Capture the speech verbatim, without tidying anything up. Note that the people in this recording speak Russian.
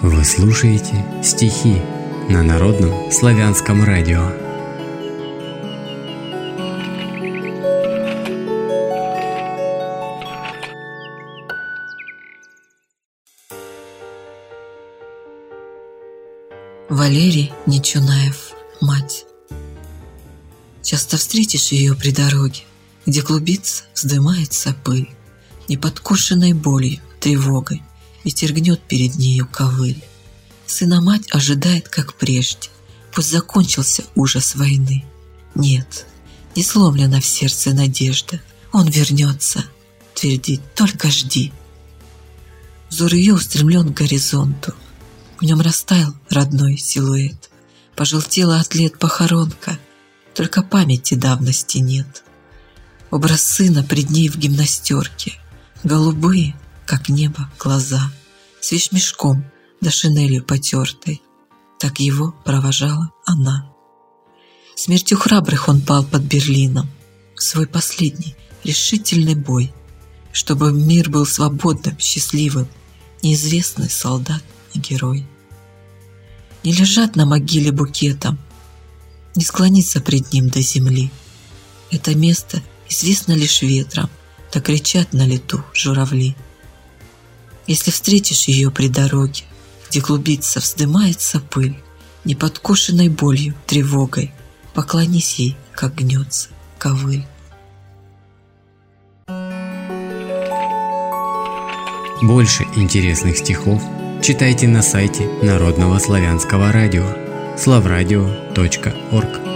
Вы слушаете стихи на Народном славянском радио. Валерий Нечунаев, мать. Часто встретишь ее при дороге, где клубится, вздымается пыль, неподкошенной болью, тревогой, ветер гнет перед нею ковыль. Сына мать ожидает, как прежде, пусть закончился ужас войны. Нет, не сломлена в сердце надежда, он вернется, твердит, только жди. Взор ее устремлен к горизонту, в нем растаял родной силуэт, пожелтела от лет похоронка, только памяти давности нет. Образ сына пред ней в гимнастерке, голубые, как небо, глаза, с вещмешком да шинелью потертой, так его провожала она. Смертью храбрых он пал под Берлином, в свой последний решительный бой, чтобы мир был свободным, счастливым, неизвестный солдат и герой. Не лежат на могиле букетом, не склониться пред ним до земли. Это место известно лишь ветром, да кричат на лету журавли. Если встретишь ее при дороге, где клубится, вздымается пыль, неподкошенной болью, тревогой, поклонись ей, как гнется ковыль. Больше интересных стихов читайте на сайте Народного славянского радио славрадио точка орг.